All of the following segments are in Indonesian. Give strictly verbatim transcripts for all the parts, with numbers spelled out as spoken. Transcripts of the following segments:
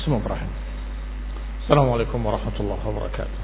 Bismillahirrahmanirrahim. Assalamualaikum warahmatullahi wabarakatuh.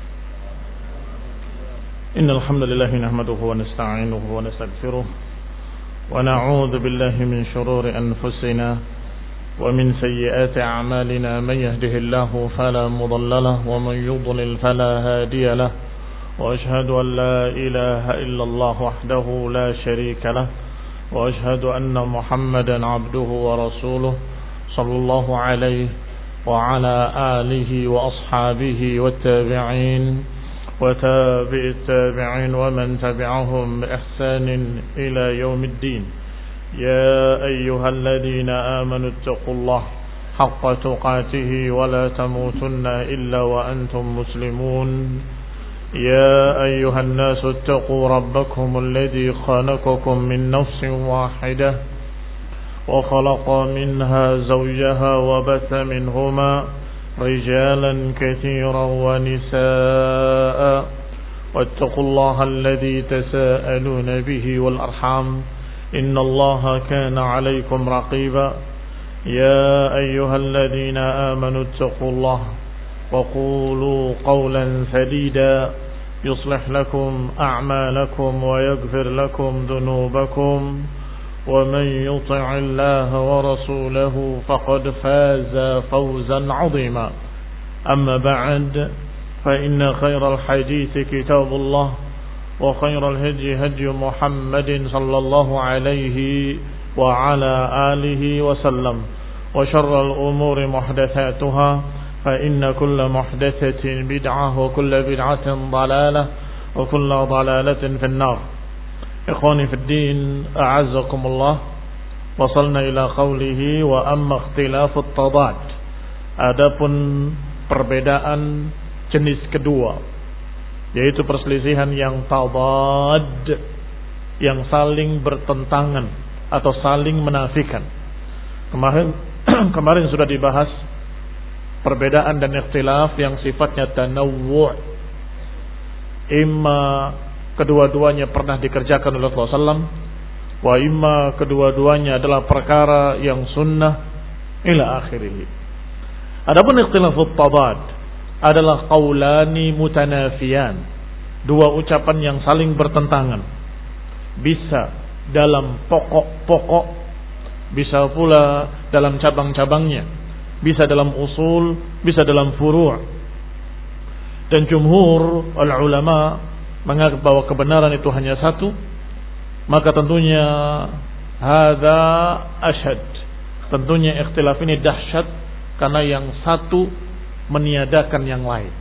Innal hamdalillah nahmaduhu wa nasta'inuhu wa nastaghfiruh wa na'udzu billahi min shururi anfusina wa min sayyiati a'malina man yahdihillahu fala mudilla lahu wa man yudlil fala hadiya lahu wa ashhadu an la ilaha illallah wahdahu la sharika lahu wa ashhadu anna Muhammadan 'abduhu wa rasuluhu sallallahu alaihi وعلى آله وأصحابه والتابعين وتابع التابعين ومن تبعهم بإحسان إلى يوم الدين. يا أيها الذين آمنوا اتقوا الله حق تقاته ولا تموتن إلا وأنتم مسلمون. يا أيها الناس اتقوا ربكم الذي خلقكم من نفس واحدة وخلق منها زوجها وبث منهما رجالا كثيرا ونساء واتقوا الله الذي تساءلون به والأرحام إن الله كان عليكم رقيبا. يا أيها الذين آمنوا اتقوا الله وقولوا قولا سديدا يصلح لكم أعمالكم ويغفر لكم ذنوبكم ومن يطع الله ورسوله فقد فاز فوزا عظيما. أما بعد فإن خير الحديث كتاب الله وخير الهدي هدي محمد صلى الله عليه وعلى آله وسلم وشر الأمور محدثاتها فإن كل محدثة بدعة وكل بدعة ضلالة وكل ضلالة في النار. Ikhwani fid din, a'azzakumullah. Wasalna ila qawlihi wa amma ikhtilafut tadad. Adapun perbedaan jenis kedua, yaitu perselisihan yang tadad, yang saling bertentangan atau saling menafikan. Kemarin kemarin sudah dibahas perbedaan dan ikhtilaf yang sifatnya tanawwu'. Imma kedua-duanya pernah dikerjakan oleh Rasulullah sallallahu alaihi wasallam, wa imma kedua-duanya adalah perkara yang sunnah ila akhirih. Adapun ikhtilafut tadad adalah qaulani mutanafiyan, dua ucapan yang saling bertentangan, bisa dalam pokok-pokok, bisa pula dalam cabang-cabangnya, bisa dalam usul, bisa dalam furu'. Dan jumhur al-ulama menganggap bahwa kebenaran itu hanya satu, maka tentunya hadza asyad, tentunya ikhtilaf ini dahsyat karena yang satu meniadakan yang lain.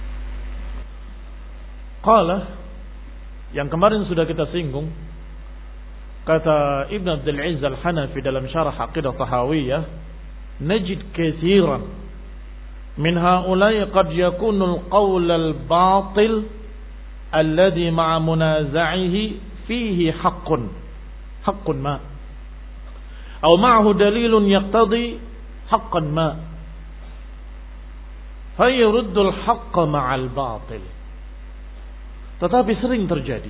Qala, yang kemarin sudah kita singgung, kata Ibn Abdul Aziz Al-Hanafi dalam syarah Aqidah Tahawiyah, najid katsiran min haula'i qad yakunu al-qawl al-batil alladhi ma'a munaza'ihi fihi haqqun haqqun ma aw ma'ahu dalilun yaqtadi haqqan ma fayuruddu al-haqqa ma'al batil. Tetapi sering terjadi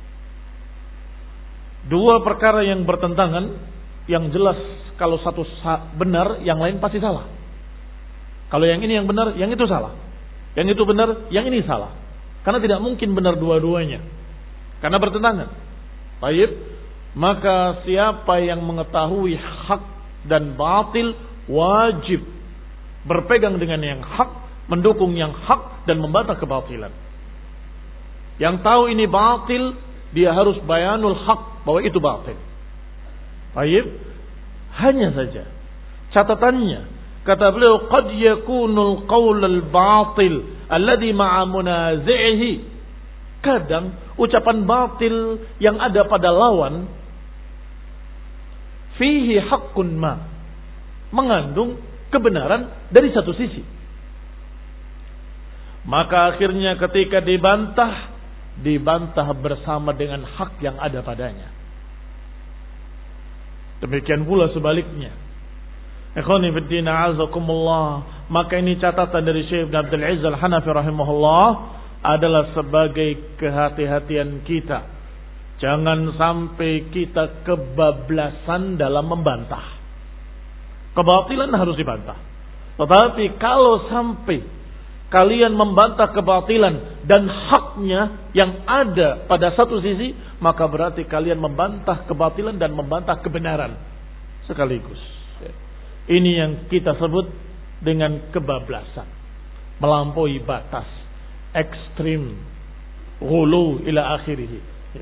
dua perkara yang bertentangan, yang jelas kalau satu benar, yang lain pasti salah. Kalau yang ini yang benar, yang itu salah. Yang itu benar, yang ini salah. Karena tidak mungkin benar dua-duanya, karena bertentangan. Baik, maka siapa yang mengetahui hak dan batil wajib berpegang dengan yang hak, mendukung yang hak dan membantah kebatilan. Yang tahu ini batil, dia harus bayanul hak bahwa itu batil. Baik, hanya saja catatannya, kata beliau, qad yakunul qaulul batil alladhi ma'a munazi'ihi. Kadang ucapan batil yang ada pada lawan fihi haqqun ma, mengandung kebenaran dari satu sisi. Maka akhirnya ketika dibantah, dibantah bersama dengan hak yang ada padanya. Demikian pula sebaliknya. Ikhwani fid din, a'azakumullah. Maka ini catatan dari Syekh Abdul Aziz Al-Hanafi rahimahullah adalah sebagai kehati-hatian kita. Jangan sampai kita kebablasan dalam membantah. Kebatilan harus dibantah. Tetapi kalau sampai kalian membantah kebatilan dan haknya yang ada pada satu sisi, maka berarti kalian membantah kebatilan dan membantah kebenaran sekaligus. Ini yang kita sebut dengan kebablasan, melampaui batas, ekstrim, ghulu ila akhirih.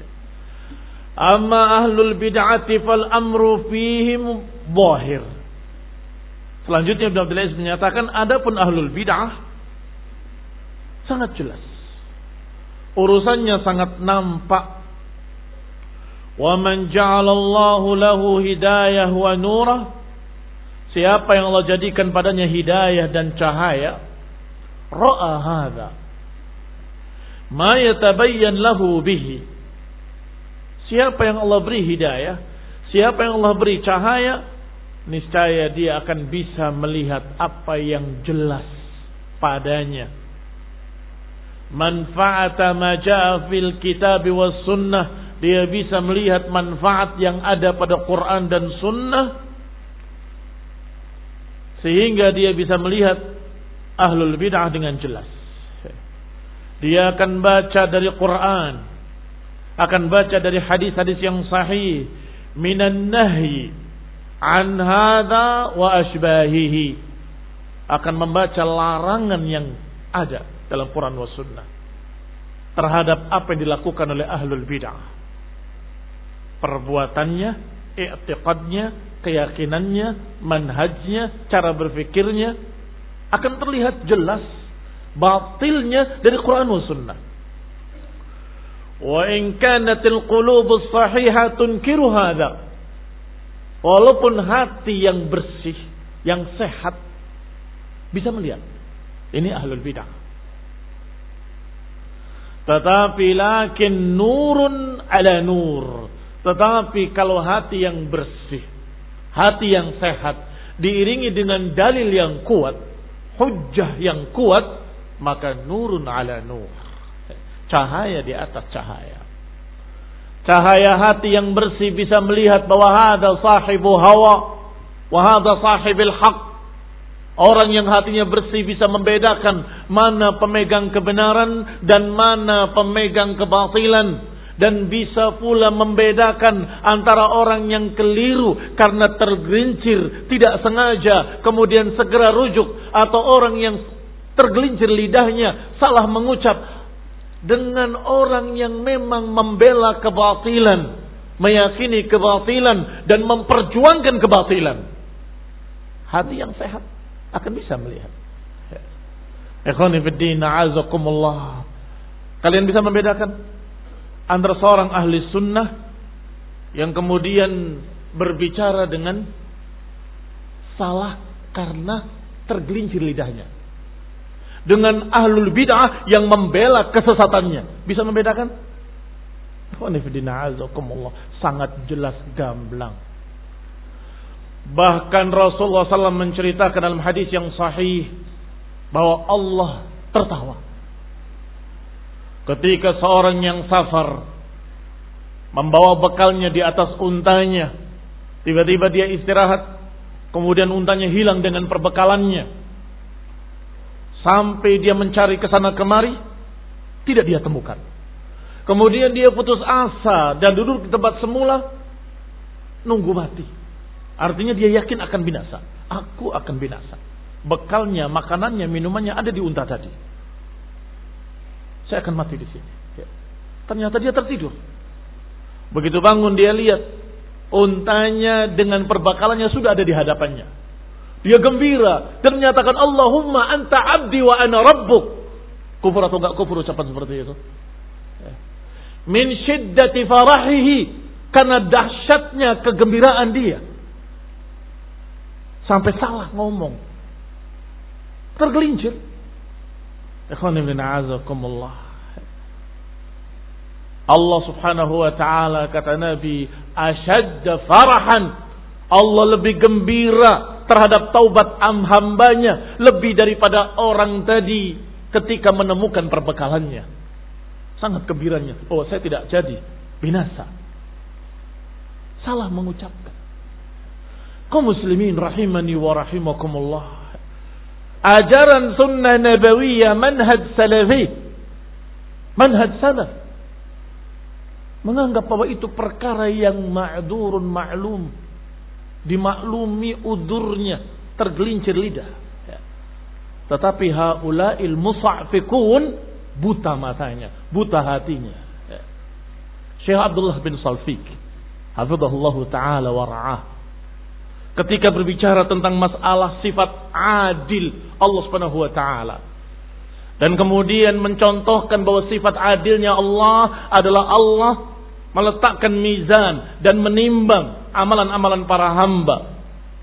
Amma ahlul bid'ati fal amru fihim zahir. Selanjutnya Ibnu Abdul Aziz menyatakan, adapun ahlul bid'ah sangat jelas, urusannya sangat nampak. Wa man ja'alallahu lahu hidayah wa nurah, siapa yang Allah jadikan padanya hidayah dan cahaya, ra'a hadza ma yatabayyan lahu bihi, siapa yang Allah beri hidayah, siapa yang Allah beri cahaya, niscaya dia akan bisa melihat apa yang jelas padanya. Manfaata ma jaa fil kitab was sunnah, dia bisa melihat manfaat yang ada pada Quran dan sunnah, sehingga dia bisa melihat ahlul bid'ah dengan jelas. Dia akan baca dari Quran, akan baca dari hadis-hadis yang sahih, minan nahyi an hadza wa ashbahihi, akan membaca larangan yang ada dalam Quran wa sunnah terhadap apa yang dilakukan oleh ahlul bid'ah, perbuatannya, i'tiqadnya, keyakinannya, manhajnya, cara berfikirnya, akan terlihat jelas batilnya dari Quran wa sunnah. Wa in kanatil qulubus sahihah tunkiru hadza, walaupun hati yang bersih, yang sehat bisa melihat ini ahlul bid'ah. Tetapi lakin nurun ala nur, tetapi kalau hati yang bersih, hati yang sehat, diiringi dengan dalil yang kuat, hujjah yang kuat, maka nurun ala nur, cahaya di atas cahaya. Cahaya hati yang bersih bisa melihat bahwa hadza sahibu hawa wa hadza sahibil haq. Orang yang hatinya bersih bisa membedakan mana pemegang kebenaran dan mana pemegang kebatilan, dan bisa pula membedakan antara orang yang keliru karena tergelincir tidak sengaja kemudian segera rujuk, atau orang yang tergelincir lidahnya salah mengucap, dengan orang yang memang membela kebatilan, meyakini kebatilan dan memperjuangkan kebatilan. Hati yang sehat akan bisa melihat. Ikhwani fid din, a'azakumullah. Kalian bisa membedakan antara seorang ahli sunnah yang kemudian berbicara dengan salah karena tergelincir lidahnya, dengan ahlul bid'ah yang membela kesesatannya. Bisa membedakan? Ikhwani fid din, a'azakumullah. Sangat jelas gamblang. Bahkan Rasulullah shallallahu alaihi wasallam menceritakan dalam hadis yang sahih bahwa Allah tertawa ketika seorang yang safar membawa bekalnya di atas untanya, tiba-tiba dia istirahat, kemudian untanya hilang dengan perbekalannya, sampai dia mencari ke sana kemari, tidak dia temukan. Kemudian dia putus asa dan duduk di tempat semula, nunggu mati. Artinya dia yakin akan binasa. Aku akan binasa. Bekalnya, makanannya, minumannya ada di unta tadi. Saya akan mati di sini. Ya. Ternyata dia tertidur. Begitu bangun dia lihat untanya dengan perbekalannya sudah ada di hadapannya. Dia gembira dan menyatakan, Allahumma anta abdi wa ana rabbuk. Kufur atau enggak kufur ucapan seperti itu? Ya. Min syiddati farahihi, karena dahsyatnya kegembiraan dia. Sampai salah ngomong, tergelincir. Allah subhanahu wa ta'ala, kata Nabi, asyadda farahan, Allah lebih gembira terhadap taubat hambanya lebih daripada orang tadi ketika menemukan perbekalannya. Sangat gembiranya. Oh, saya tidak jadi binasa. Salah mengucapkan. Kaum muslimin rahimani wa rahimakumullah. ajaran sunnah nabawiyah, manhaj salafi, manhaj salaf, menganggap bahwa itu perkara yang ma'dzurun ma'lum, dimaklumi udurnya, tergelincir lidah. Tetapi haula'il musa'fikun, buta matanya, buta hatinya. Syekh Abdullah bin Salfiq hafizahullah ta'ala wa ra'ah, ketika berbicara tentang masalah sifat adil Allah Subhanahu wa ta'ala, dan kemudian mencontohkan bahwa sifat adilnya Allah adalah Allah meletakkan mizan dan menimbang amalan-amalan para hamba.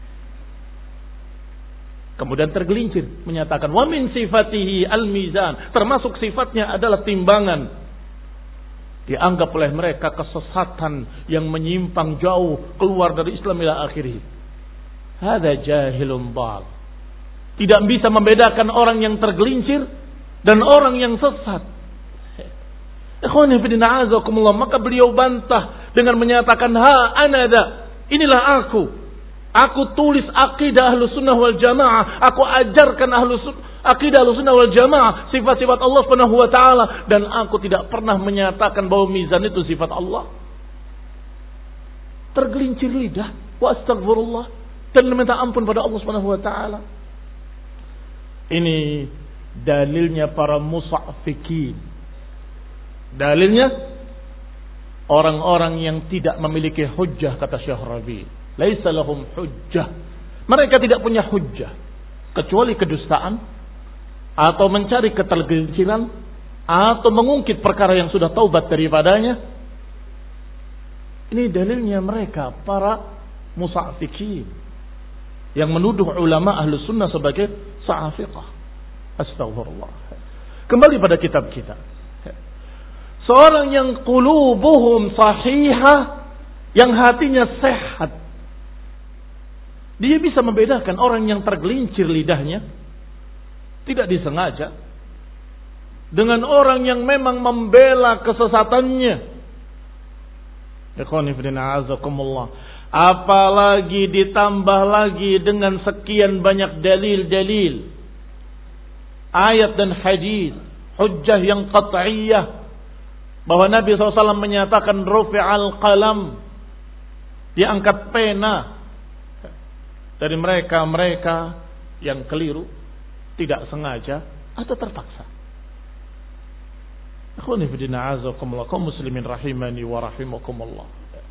Kemudian tergelincir menyatakan wa min sifatihi al-mizan, termasuk sifatnya adalah timbangan. Dianggap oleh mereka kesesatan yang menyimpang jauh keluar dari Islam ila akhirih. Hada jahilun dhal. Tidak bisa membedakan orang yang tergelincir dan orang yang sesat. Ikhwani fillah azakumullah, maka beliau bantah dengan menyatakan ha anada, inilah aku. Aku tulis akidah Ahlus Sunnah wal Jamaah, aku ajarkan Ahlus akidah Ahlus Sunnah wal Jamaah, sifat-sifat Allah Subhanahu wa taala, dan aku tidak pernah menyatakan bahwa mizan itu sifat Allah. Tergelincir lidah, wa astagfirullah, dan meminta ampun pada Allah Subhanahu wa taala. Ini dalilnya para musa'fikin. Dalilnya orang-orang yang tidak memiliki hujjah, kata Syekh Rabi'. Laisa lahum hujjah. Mereka tidak punya hujjah kecuali kedustaan atau mencari ketergelinciran atau mengungkit perkara yang sudah taubat daripadanya. Ini dalilnya mereka para musa'fikin yang menuduh ulama ahlu sunnah sebagai sa'afiqah. Astagfirullah. Kembali pada kitab kita. Seorang yang qulubuhum sahihah, yang hatinya sehat, dia bisa membedakan orang yang tergelincir lidahnya, tidak disengaja, dengan orang yang memang membela kesesatannya. Apalagi ditambah lagi dengan sekian banyak dalil-dalil, ayat dan hadis, hujjah yang qat'iyah, bahwa Nabi shallallahu alaihi wasallam menyatakan rufi'al qalam, diangkat pena dari mereka-mereka yang keliru, tidak sengaja atau terpaksa. Akhwani fi din a'azakumullah, kaum muslimin rahimani wa rahimakumullah.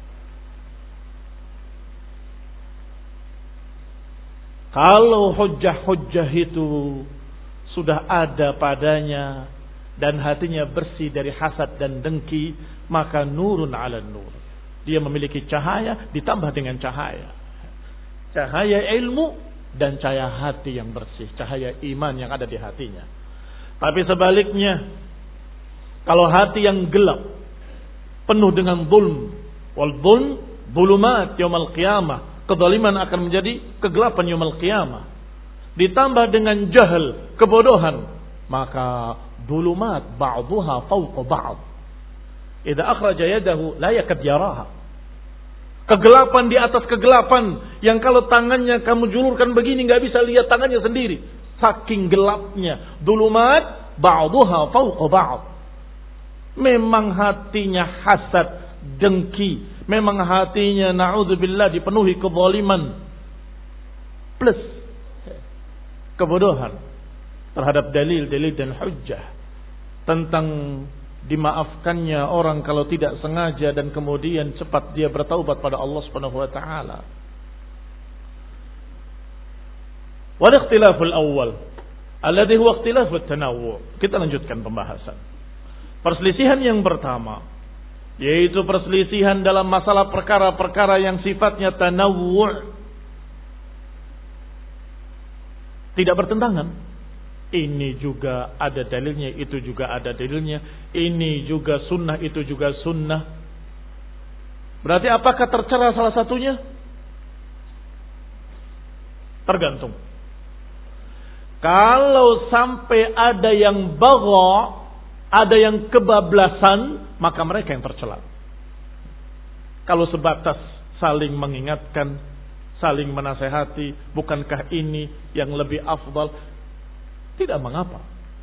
Kalau hujjah-hujjah itu sudah ada padanya dan hatinya bersih dari hasad dan dengki, maka nurun ala nur. Dia memiliki cahaya ditambah dengan cahaya. Cahaya ilmu dan cahaya hati yang bersih, cahaya iman yang ada di hatinya. Tapi sebaliknya, kalau hati yang gelap, penuh dengan zulm, wal zulm zulumat yaumil qiyamah, kezaliman akan menjadi kegelapan yaumil qiyamah, ditambah dengan jahil, kebodohan, maka zulumat ba'dhuha fawqa ba'd. Idza akhraja yadahu la yakad yaraha. Kegelapan di atas kegelapan, yang kalau tangannya kamu julurkan begini nggak bisa lihat tangannya sendiri, saking gelapnya. Zulumat ba'dhuha fawqa ba'd. Memang hatinya hasad, dengki, memang hatinya na'udzubillah dipenuhi kezaliman plus kebodohan terhadap dalil-dalil dan hujjah tentang dimaafkannya orang kalau tidak sengaja dan kemudian cepat dia bertaubat pada Allah Subhanahu wa taala. Wal ikhtilaful awwal alladhi huwa ikhtilafut tanawwu'. Kita lanjutkan pembahasan. Perselisihan yang pertama yaitu perselisihan dalam masalah perkara-perkara yang sifatnya tanawwu', tidak bertentangan. Ini juga ada dalilnya, itu juga ada dalilnya. Ini juga sunnah, itu juga sunnah. Berarti apakah tercela salah satunya? Tergantung. Kalau sampai ada yang bagha, ada yang kebablasan, maka mereka yang tercela. Kalau sebatas saling mengingatkan, saling menasehati, bukankah ini yang lebih afdal? tidak mengapa.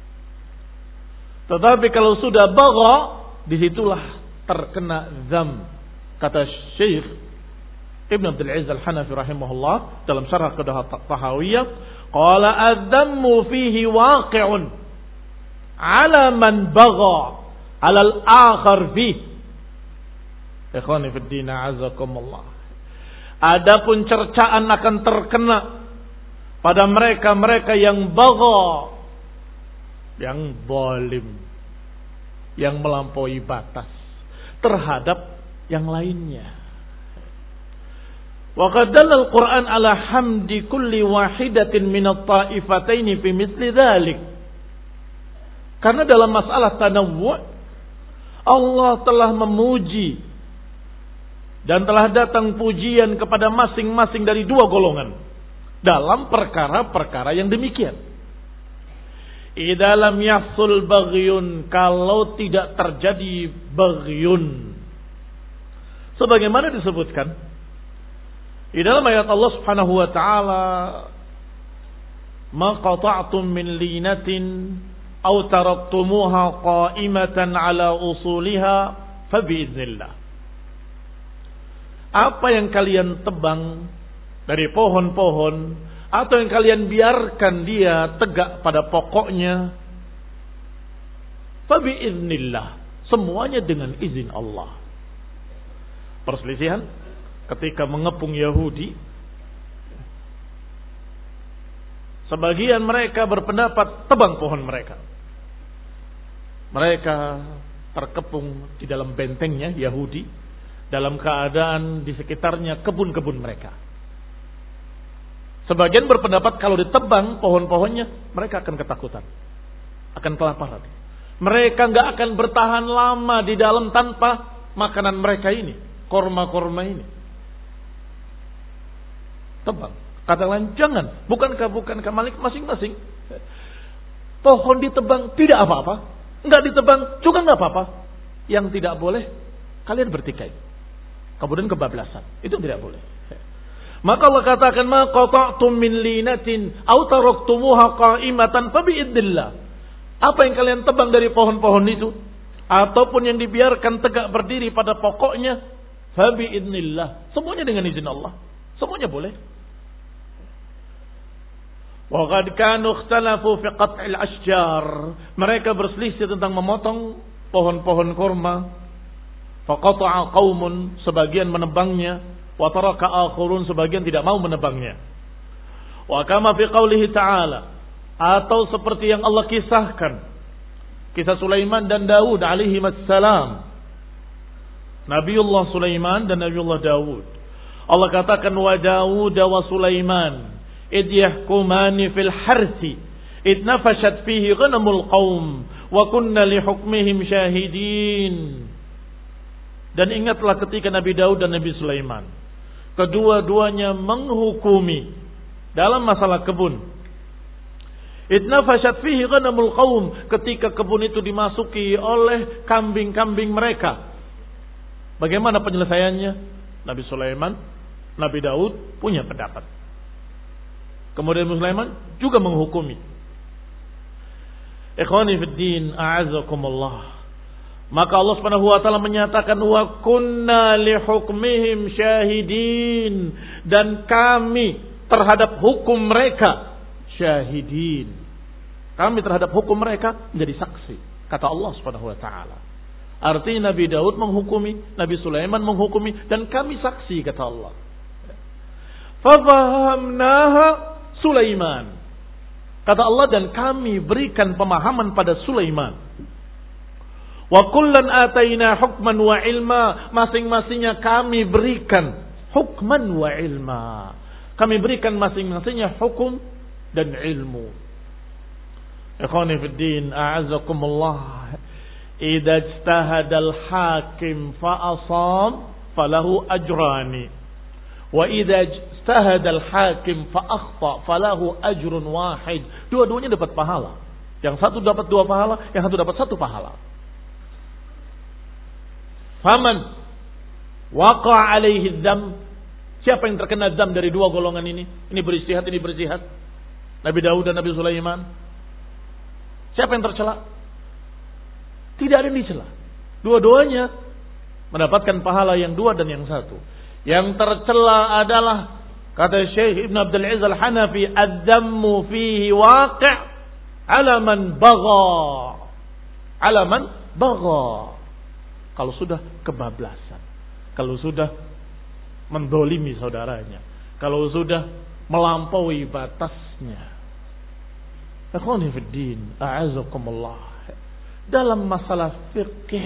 Tetapi kalau sudah bagha, disitulah terkena dzam. Kata Syekh Ibn Abdul Aziz Al-Hanafi rahimahullah dalam syarah Kedah Tahawiyah, qala adz-dzammu fihi waqi'un 'ala man bagha 'ala al-akhar fihi. Ikhwani fid din, a'azakumullah. Adapun cercaan akan terkena pada mereka-mereka yang bagha, yang zalim, yang melampaui batas terhadap yang lainnya. Wa qad dalla al-Qur'an ala hamdi kulli wahidatin min at-ta'ifatayn fi mithli dzalik. Karena dalam masalah tanawwu' Allah telah memuji dan telah datang pujian kepada masing-masing dari dua golongan dalam perkara-perkara yang demikian. Idza lam yahsul baghyun, kalau tidak terjadi baghyun, sebagaimana disebutkan di dalam ayat Allah Subhanahu wa taala, ma qata'tum min linatin aw taraktumuha qa'imatan ala usuliha fa biiznillah. Apa yang kalian tebang dari pohon-pohon atau yang kalian biarkan dia tegak pada pokoknya, fa biiznillah, semuanya dengan izin Allah. Perselisihan ketika mengepung Yahudi, sebagian mereka berpendapat tebang pohon mereka. Mereka terkepung di dalam bentengnya Yahudi, dalam keadaan di sekitarnya kebun-kebun mereka. Sebagian berpendapat kalau ditebang pohon-pohonnya, mereka akan ketakutan, akan kelaparan. Mereka nggak akan bertahan lama di dalam tanpa makanan mereka ini, korma-korma ini. Tebang. Kata lain, jangan. Bukankah bukankah malik masing-masing? Pohon ditebang tidak apa-apa, enggak ditebang juga enggak apa-apa. Yang tidak boleh, kalian bertikai. Kemudian kebablasan. Itu tidak boleh. Maka Allah katakan, ma qata'tum min linatin aw taraktumuha qa'imatan fa bi'idillah. Apa yang kalian tebang dari pohon-pohon itu, ataupun yang dibiarkan tegak berdiri pada pokoknya, fa bi'idnillah. Semuanya dengan izin Allah. Semuanya boleh. Wa qad kanu ikhtalafu fi qat'il ashjar. Mereka berselisih tentang memotong pohon-pohon kurma. Fa qata'a qaumun, sebagian menebangnya, wa taraka akharun, sebagian tidak mau menebangnya. Wa kama fi qoulihi ta'ala, atau seperti yang Allah kisahkan, kisah Sulaiman dan Daud alaihi wassalam. Nabiullah Sulaiman dan Nabiullah Daud. Allah katakan, wa Daud wa Sulaiman id yahkumani fil harsi id nafashat fihi ghanamul qaum wa kunna li hukmihim syahidin. Dan ingatlah ketika Nabi Daud dan Nabi Sulaiman kedua-duanya menghukumi dalam masalah kebun. Id nafashat fihi ghanamul qaum, ketika kebun itu dimasuki oleh kambing-kambing mereka. Bagaimana penyelesaiannya? Nabi Sulaiman, Nabi Daud punya pendapat. Kemudian Sulaiman juga menghukumi. Ikhwani fid din, a'azakumullah. Maka Allah Subhanahu wa taala menyatakan, wa kunna li hukmihim syahidin, dan kami terhadap hukum mereka syahidin. Kami terhadap hukum mereka menjadi saksi, kata Allah Subhanahu wa taala. Artinya Nabi Daud menghukumi, Nabi Sulaiman menghukumi, dan kami saksi, kata Allah. Fafahamnaha Sulaiman, kata Allah, dan kami berikan pemahaman pada Sulaiman. Wa kullan ataina hukman wa ilma, masing-masingnya kami berikan hukman wa ilma. Kami berikan masing-masingnya hukum dan ilmu. Ikhwani fid din, a'azakumullah. Idza ijtahada al-hakim fa asab falahu ajrani. Wa idza ijtahada al-hakim fa akhta falahu ajrun wahid. Dua-duanya dapat pahala. Yang satu dapat dua pahala, yang satu dapat satu pahala. Faman waqa alaihi dzam, siapa yang terkena dzam dari dua golongan ini? Ini beristihad, ini beristihad. Nabi Daud dan Nabi Sulaiman. Siapa yang tercela? Tidak ada yang dicela. Dua-duanya mendapatkan pahala yang dua dan yang satu. Yang tercela adalah, kata Syekh Ibn Abdul Aziz Al-Hanafi, ad-dammu fihi waqi' ala man bagha. Ala man bagha. Kalau sudah kebablasan, kalau sudah mendolimi saudaranya, kalau sudah melampaui batasnya. Ikhwani fid din, a'azakumullah. Dalam masalah fikih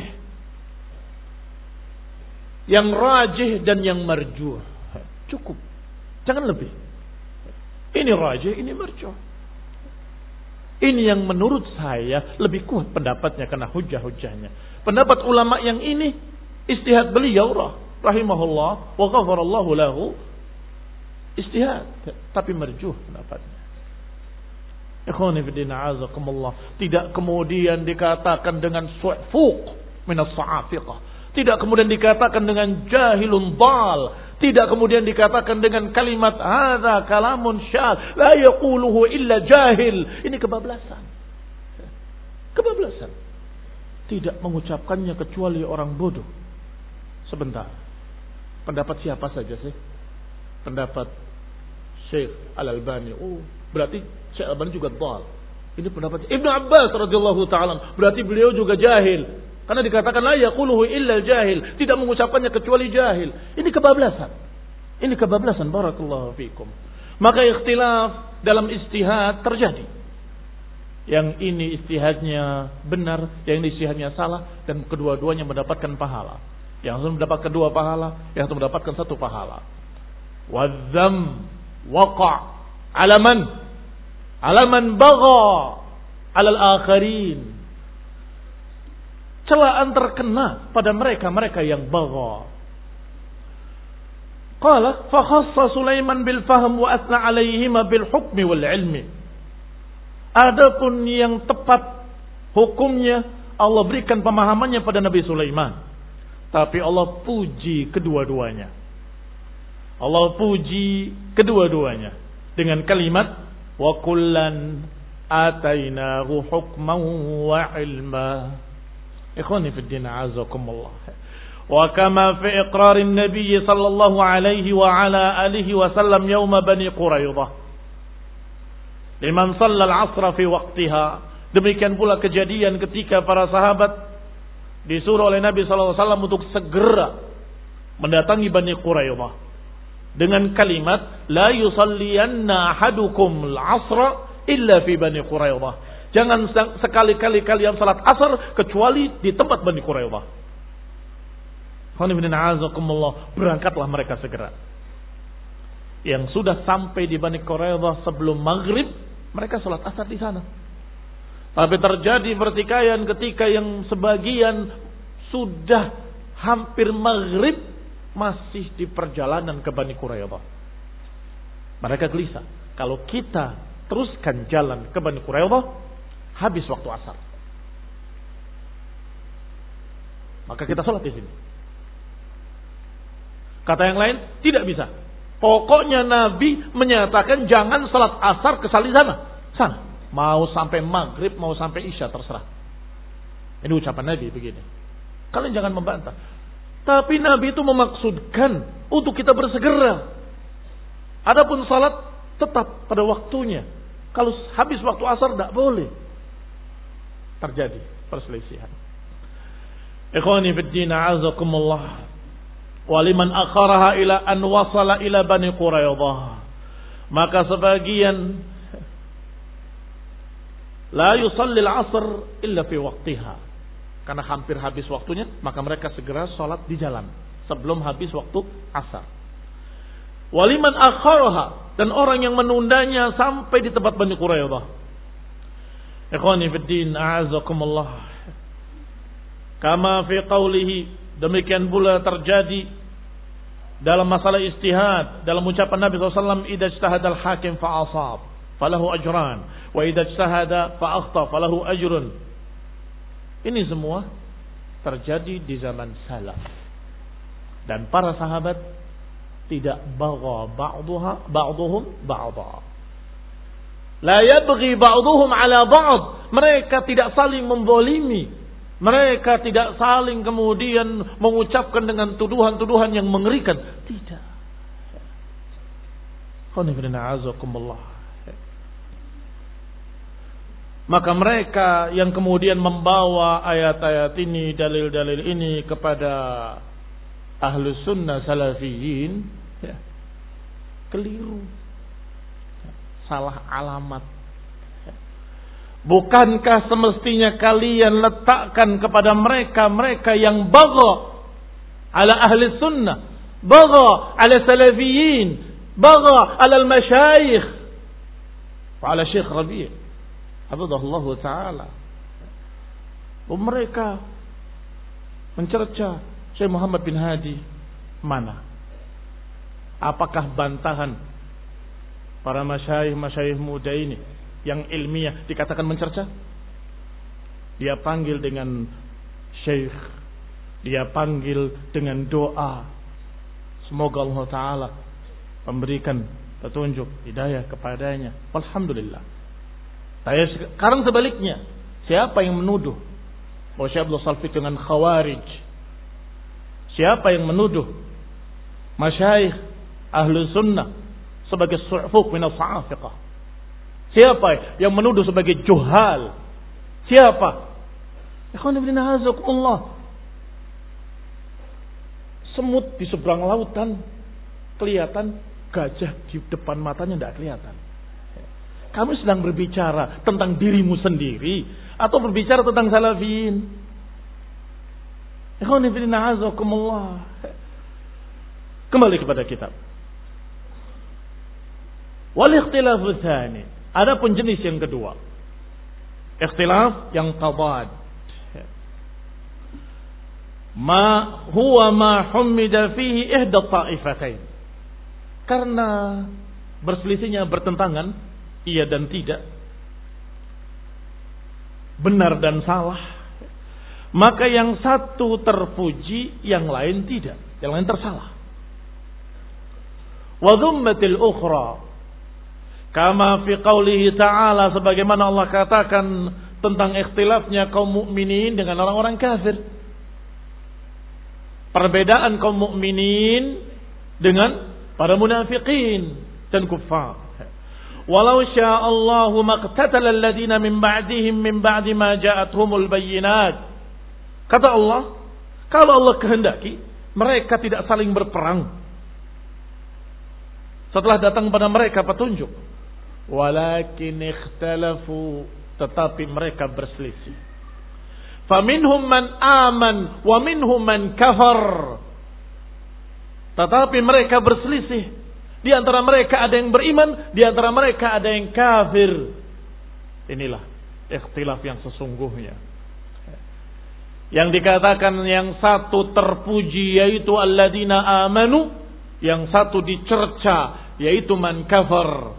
yang rajih dan yang marjuh, cukup. Jangan lebih. Ini rajih, ini marjuh. Ini yang menurut saya lebih kuat pendapatnya karena hujah-hujahnya. Pendapat ulama yang ini istihad beliau rahimahullah wa ghafarallahu lahu, istihad tapi marjuh pendapatnya. Ikhwani fillah azakumullah, tidak kemudian dikatakan dengan su'fuq min as-sa'afiqah, tidak kemudian dikatakan dengan jahilun dal, tidak kemudian dikatakan dengan kalimat hadza kalamun syadz la yaquluhu illa jahil. Ini kebablasan. Kebablasan. Tidak mengucapkannya kecuali orang bodoh. Sebentar. Pendapat siapa saja sih? Pendapat Syekh Al-Albani. Oh, berarti Syekh Al-Albani juga dhal. Ini pendapat Ibnu Abbas radhiyallahu taala. Berarti beliau juga jahil. Karena dikatakan la yaquluhu illa jahil, tidak mengucapkannya kecuali jahil. Ini kebablasan. Ini kebablasan, barakallahu fikum. Maka ikhtilaf dalam istihad terjadi. Yang ini istihadnya benar, yang ini istihadnya salah, dan kedua-duanya mendapatkan pahala. Yang satu mendapat kedua pahala, yang satu mendapatkan satu pahala. Wadzam waqa' alaman alaman bagha 'alal akharin. Celaan terkena pada mereka-mereka yang bagha. Qala fa khassa Sulaiman bil fahm wa asna 'alaihima bil hukmi wal ilmi. Adapun yang tepat hukumnya Allah berikan pemahamannya pada Nabi Sulaiman. Tapi Allah puji kedua-duanya. Allah puji kedua-duanya dengan kalimat wa kullan atainahu hukman wa ilma. Ikhwani fi din azakumullah. Wa kama fi iqrar an-nabiy sallallahu alaihi wa ala alihi wa sallam yawm Bani Quraidah liman shalla al-'asr fi waqtiha. Demikian pula kejadian ketika para sahabat disuruh oleh Nabi sallallahu alaihi wasallam untuk segera mendatangi Bani Quraidah dengan kalimat la yusalliyanna ahadukum al-'asra illa fi Bani Quraidah. Jangan sekali-kali kalian salat asar kecuali di tempat Bani Quraidah. Berangkatlah mereka segera. Yang sudah sampai di Bani Quraidah sebelum maghrib, mereka salat asar di sana. Tapi terjadi pertikaian ketika yang sebagian sudah hampir maghrib masih di perjalanan ke Bani Quraidah. Mereka gelisah. Kalau kita teruskan jalan ke Bani Quraidah, habis waktu asar. Maka kita sholat di sini. Kata yang lain, tidak bisa. Pokoknya Nabi menyatakan jangan sholat asar ke sana. Sana. Mau sampai maghrib, mau sampai isya, terserah. Ini ucapan Nabi begini. Kalian jangan membantah. Tapi Nabi itu memaksudkan untuk kita bersegera. Adapun salat tetap pada waktunya. Kalau habis waktu asar tidak boleh. Terjadi perselisihan. Ikhwani fid din a'azakumullah. Waliman akharaha ila an wasala ila Bani Quraidah. Maka sebagian la yusalli al-'asr illa fi waqtiha. Karena hampir habis waktunya, maka mereka segera salat di jalan sebelum habis waktu asar. Waliman akharaha, dan orang yang menundanya sampai di tempat Bani Quraidah. Ikhwani fid din a'azakumullah. Kama fi qawlihi, demikian pula terjadi dalam masalah istihad, dalam ucapan Nabi sallallahu alaihi wasallam, idza ijtahada al-hakim fa asab falahu ajran wa idza ijtahada fa akhta falahu ajrun. Ini semua terjadi di zaman salaf. Dan para sahabat tidak bagha ba'dhuha ba'dhum ba'dha. La yabghi ba'dhum 'ala ba'd. Mereka tidak saling membolimi. Mereka tidak saling kemudian mengucapkan dengan tuduhan-tuduhan yang mengerikan. Tidak. Maka mereka yang kemudian membawa ayat-ayat ini, dalil-dalil ini kepada Ahlus Sunnah Salafiyin, ya, keliru, salah alamat. Bukankah semestinya kalian letakkan kepada mereka-mereka yang bagha ala ahli sunnah, bagha ala salafiyin, bagha ala al-masyayikh, wa ala Syekh Rabi' hafizahullah ta'ala. Mereka mencerca Syekh Muhammad bin Hadi mana? Apakah bantahan para masyayikh-masyayikh muda ini yang ilmiah dikatakan mencerca? Dia panggil dengan syekh, dia panggil dengan doa. Semoga Allah Ta'ala memberikan petunjuk, hidayah kepadanya. Alhamdulillah. Saya sekarang sebaliknya, siapa yang menuduh bahwa Syekh Abdul Salfi dengan khawarij? Siapa yang menuduh masyayikh ahlu sunnah sebagai su'fuq min as-sa'afiqah? Siapa yang menuduh sebagai juhal? Siapa? Ikhwan ibn hazakumullah. Semut di seberang lautan kelihatan, gajah di depan matanya tidak kelihatan. Kamu sedang berbicara tentang dirimu sendiri atau berbicara tentang salafiyin? Ikhwan ibn hazakumullah. Kembali kepada kitab. Wal ikhtilafu tsani. Adapun jenis yang kedua, ikhtilaf yang tabad. Ma huwa ma humida fihi ihda ta'ifatain. Karena berselisihnya bertentangan, iya dan tidak, benar dan salah, maka yang satu terpuji, yang lain tidak, yang lain tersalah. Wa dhummatil ukhra, kama fi qaulihi ta'ala, sebagaimana Allah katakan tentang ikhtilafnya kaum mukminin dengan orang-orang kafir. Perbedaan kaum mukminin dengan para munafikin dan kuffar. Walau sya'allahu maqtatala alladziina min ba'dihim min ba'di ma ja'atuhumul bayyinat. Kata Allah, kalau Allah kehendaki, mereka tidak saling berperang setelah datang pada mereka petunjuk. Walakin ikhtalafu, tetapi mereka berselisih. Faminhum man aman wa minhum man kafar. Tetapi mereka berselisih. Di antara mereka ada yang beriman, di antara mereka ada yang kafir. Inilah ikhtilaf yang sesungguhnya. Yang dikatakan yang satu terpuji yaitu alladzina amanu, yang satu dicerca yaitu man kafar.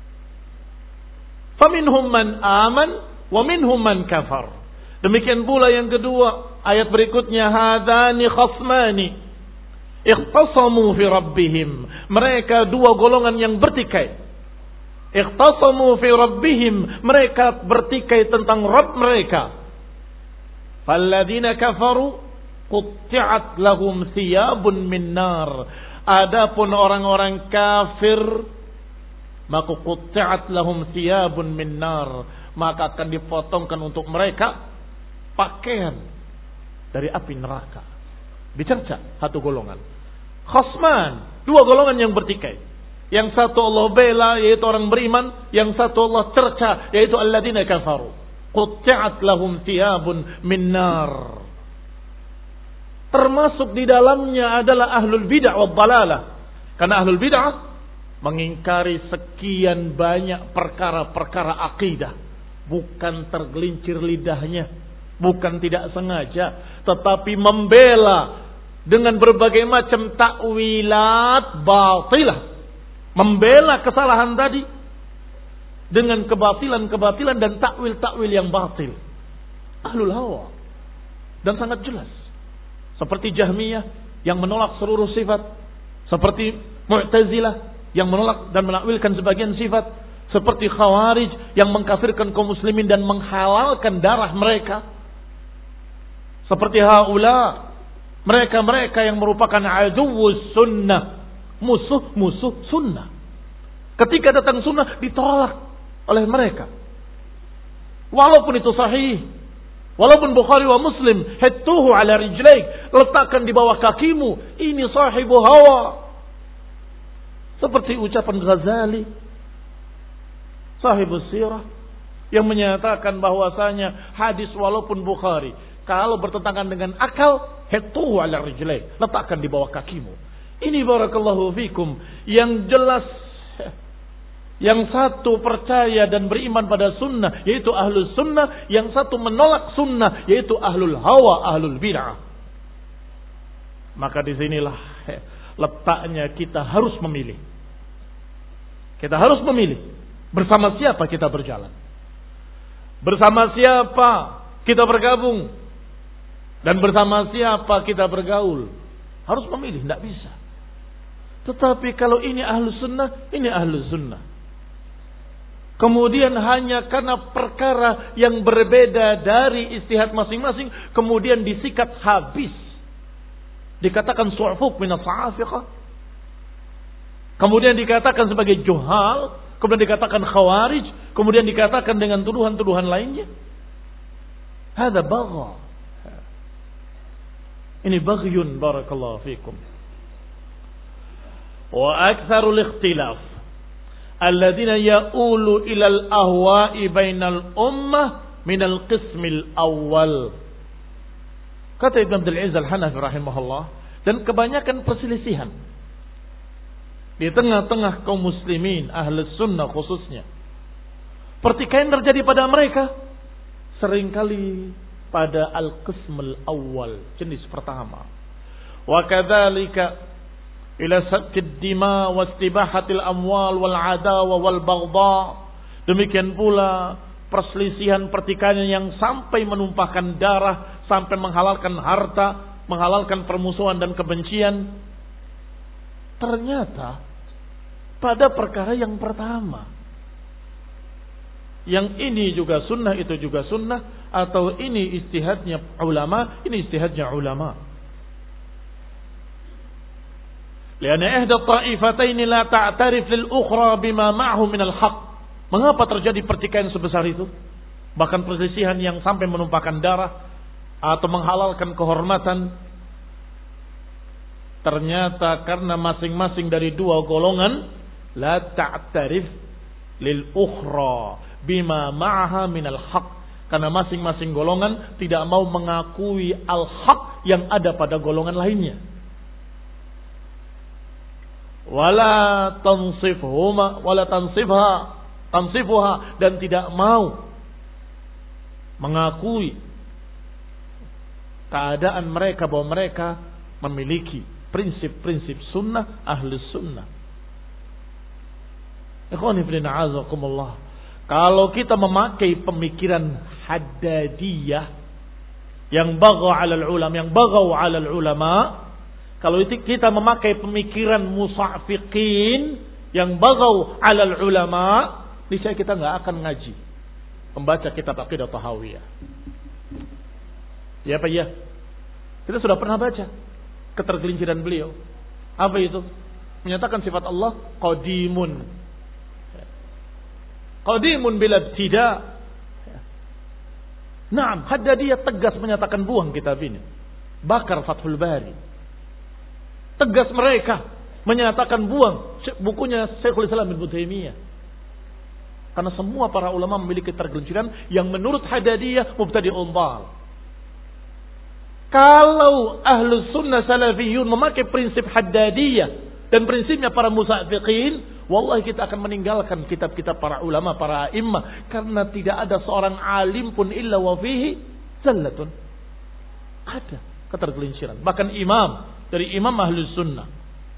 Faminhum man aman wa minhum man kafar. Demikian pula yang kedua, ayat berikutnya, hadani khasmani ikhtasamu fi rabbihim. Mereka dua golongan yang bertikai. Ikhtasamu fi rabbihim, mereka bertikai tentang Rabb mereka. Falladzina kafaru qutti'at lahum thiyabun min nar. Adapun orang-orang kafir, maka qutti'at lahum thiyabun min nar, maka akan dipotongkan untuk mereka pakaian dari api neraka. Dicerca satu golongan. Khasman, dua golongan yang bertikai. Yang satu Allah bela, yaitu orang beriman. Yang satu Allah cerca, yaitu alladzina kafaru. Qutti'at lahum thiyabun min nar. Termasuk di dalamnya adalah ahlul bid'ah wad dalalah. Karena ahlul bid'ah mengingkari sekian banyak perkara-perkara akidah, bukan tergelincir lidahnya, bukan tidak sengaja, tetapi membela dengan berbagai macam takwilat batilah, membela kesalahan tadi dengan kebatilan-kebatilan dan takwil-takwil yang batil. Ahlul hawa. Dan sangat jelas, seperti Jahmiyah yang menolak seluruh sifat, seperti Mu'tazilah yang menolak dan menakwilkan sebagian sifat, Seperti Khawarij yang mengkafirkan kaum muslimin dan menghalalkan darah mereka. Seperti haula, mereka-mereka yang merupakan aduwwus sunnah, musuh-musuh sunnah. Ketika datang sunnah ditolak oleh mereka. Walaupun itu sahih, walaupun Bukhari wa Muslim, hattuhu ala rijlaik, letakkan di bawah kakimu, ini sahibu hawa. Seperti ucapan Ghazali, sahibus sirah, yang menyatakan bahwasanya hadis walaupun Bukhari, kalau bertentangan dengan akal, hattuhu ala rijlaik, letakkan di bawah kakimu. Ini barakallahu fikum yang jelas. Yang satu percaya dan beriman pada sunnah, yaitu ahlus sunnah. Yang satu menolak sunnah, yaitu ahlul hawa, ahlul bid'ah. Maka disinilah letaknya kita harus memilih. Kita harus memilih. Bersama siapa kita berjalan. Bersama siapa kita bergabung. Dan bersama siapa kita bergaul. Harus memilih, tidak bisa. Tetapi kalau ini ahlus sunnah, ini ahlus sunnah. Kemudian hanya karena perkara yang berbeda dari istihad masing-masing, kemudian disikat habis. Dikatakan su'fuk minas sa'afiqah. Kemudian dikatakan sebagai juhal. Kemudian dikatakan khawarij. Kemudian dikatakan dengan tuduhan-tuduhan lainnya. Hada bagha. Ini baghyun barakallahu fikum. Wa aktsarul ikhtilaf alladzina ya'ulu ilal ahwa'i bainal ummah minal qismil awal. Kata Ibn Abdul Aziz Al-Hanafi rahimahullah, dan kebanyakan perselisihan di tengah-tengah kaum muslimin ahlus sunnah khususnya, pertikaian terjadi pada mereka seringkali pada al-qismul awal, jenis pertama. Wa kadzalika ila sakid dima wa istibahatil amwal wal adawa wal baghdha. Demikian pula perselisihan pertikaian yang sampai menumpahkan darah, sampai menghalalkan harta, menghalalkan permusuhan dan kebencian. Ternyata pada perkara yang pertama, yang ini juga sunnah, itu juga sunnah, atau ini ijtihadnya ulama, ini ijtihadnya ulama. Lianna ihda ta'ifataini la ta'tarif lil ukhra bima ma'ahu minal haq. Mengapa terjadi pertikaian sebesar itu? Bahkan perselisihan yang sampai menumpahkan darah atau menghalalkan kehormatan. Ternyata karena masing-masing dari dua golongan la ta'tarif lil ukhra bima ma'aha minal haq. Karena masing-masing golongan tidak mau mengakui al-haq yang ada pada golongan lainnya. Wala tansifhuma wala tansifha tansifuha, dan tidak mau mengakui keadaan mereka bahwa mereka memiliki prinsip-prinsip sunnah, ahli sunnah. Ikhwani fillah a'azakumullah. Kalau kita memakai pemikiran Haddadiyah yang baghaw 'alal ulama, yang baghaw 'alal ulama, kalau itu kita memakai pemikiran musafiqin yang baghaw 'alal ulama, niscaya kita enggak akan ngaji, membaca kitab Aqidah Tahawiyah. Ya apa ya? Kita sudah pernah baca ketergelinciran beliau. Apa itu? Menyatakan sifat Allah qadimun. Qadimun bila ibtida'. Naam, Haddadiyah tegas menyatakan buang kitab ini. Bakar Fathul Bari. Tegas mereka menyatakan buang bukunya Syekhul Islam Ibnu Taimiyah. Karena semua para ulama memiliki tergelinciran yang menurut Haddadiyah mubtadi'un dhal. Kalau ahlus sunnah salafiyun memakai prinsip Haddadiyah dan prinsipnya para musafiqin, wallahi kita akan meninggalkan kitab-kitab para ulama, para a'immah, karena tidak ada seorang alim pun illa wa fihi zallatun. Ada ketergelinciran. Bahkan imam dari imam ahlus sunnah,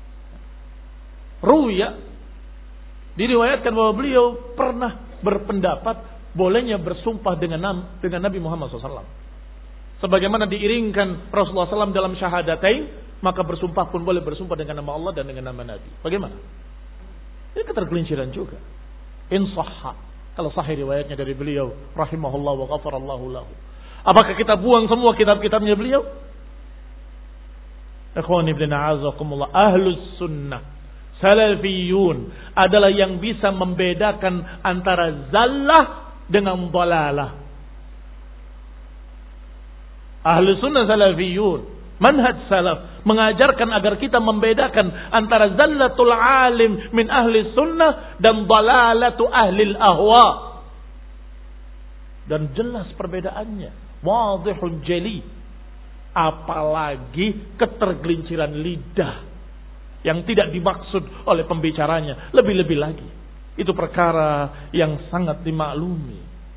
Ruya, diriwayatkan bahwa beliau pernah berpendapat bolehnya bersumpah dengan dengan Nabi Muhammad shallallahu alaihi wasallam. Sebagaimana diiringkan Rasulullah shallallahu alaihi wasallam dalam syahadatain, maka bersumpah pun boleh bersumpah dengan nama Allah dan dengan nama Nabi. Bagaimana? Ini ketergelinciran juga. In sahha. Kalau sahih riwayatnya dari beliau, rahimahullah wa ghafarallahu lahu. Apakah kita buang semua kitab-kitabnya beliau? Ikhwani ibn a'azakumullah, ahlus sunnah, salafiyun adalah yang bisa membedakan antara zallah dengan dalalah. Ahlus sunnah salafiyun, manhaj salaf, mengajarkan agar kita membedakan antara zallatul alim min ahli sunnah dan dalalatu ahli ahwa. Dan jelas perbedaannya. Wadihun jali. Apalagi ketergelinciran lidah yang tidak dimaksud oleh pembicaranya. Lebih-lebih lagi. Itu perkara yang sangat dimaklumi.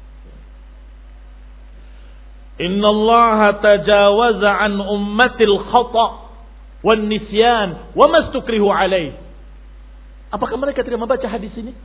Inna Allah tajawaza an ummatil khata' wan nisyan wa mastukrihu alaih. Apakah mereka tidak membaca hadis ini?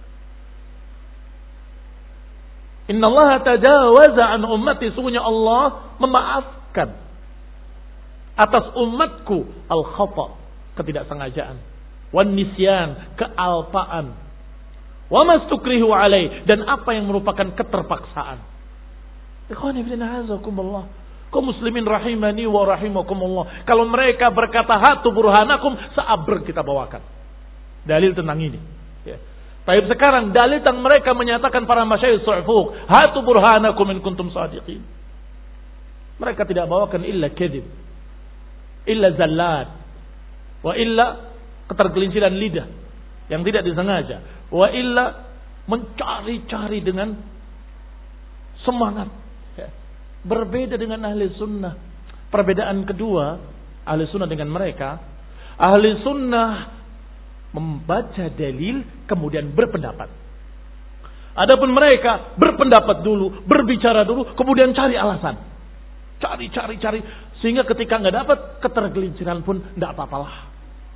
Inna Allah tajawaza an ummati, sungguhnya Allah memaafkan atas umatku al-khata', ketidaksengajaan, wan nisyan, kealpaan, wa mastukrihu alaih, dan apa yang merupakan keterpaksaan. Ikhwani fillah, azakumullah, kaum muslimin rahimani wa rahimakumullah. Kalau mereka berkata hatu burhanakum, seabrek kita bawakan dalil tentang ini. Ya. Tapi sekarang dalil tentang mereka menyatakan para masyayikh su'fuq, hatu burhanakum in kuntum sadiqin. Mereka tidak bawakan illa kadhib, illa zallat, wa illa ketergelinciran lidah yang tidak disengaja, wa illa mencari-cari dengan semangat. Ya. Berbeda dengan ahli sunnah. Perbedaan kedua ahli sunnah dengan mereka, ahli sunnah membaca dalil kemudian berpendapat. Adapun mereka berpendapat dulu, berbicara dulu, kemudian cari alasan. Cari, cari, cari. Sehingga ketika nggak dapat, ketergelinciran pun nggak apa-apalah.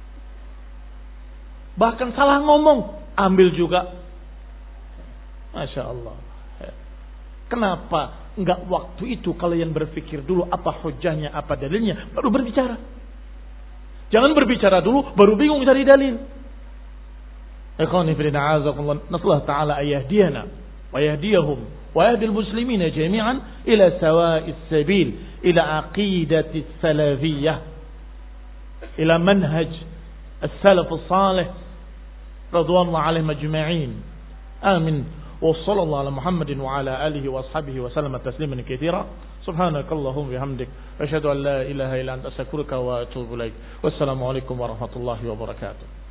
Bahkan salah ngomong, ambil juga. Masya Allah. Kenapa nggak waktu itu kalian berpikir dulu apa hujahnya, apa dalilnya, baru berbicara? Jangan berbicara dulu, baru bingung cari dalil. Ikhwani fillah, a'azakumullah, nasallahu ta'ala ayyahdiyana wa yahdiyahum wa yahdil muslimina jami'an ila sawa'is sabil, ila aqidati salafiyah, ila manhaj as-salaf as-salih radhiyallahu alaihim ajma'in. Amin. Wa sallallahu ala Muhammadin wa ala alihi wa ashabihi wa sallama tasliman katsira. Subhanakallahumma bihamdik asyhadu an la ilaha illa anta astaghfiruka wa atubu ilaik. Wassalamu alaikum warahmatullahi wabarakatuh.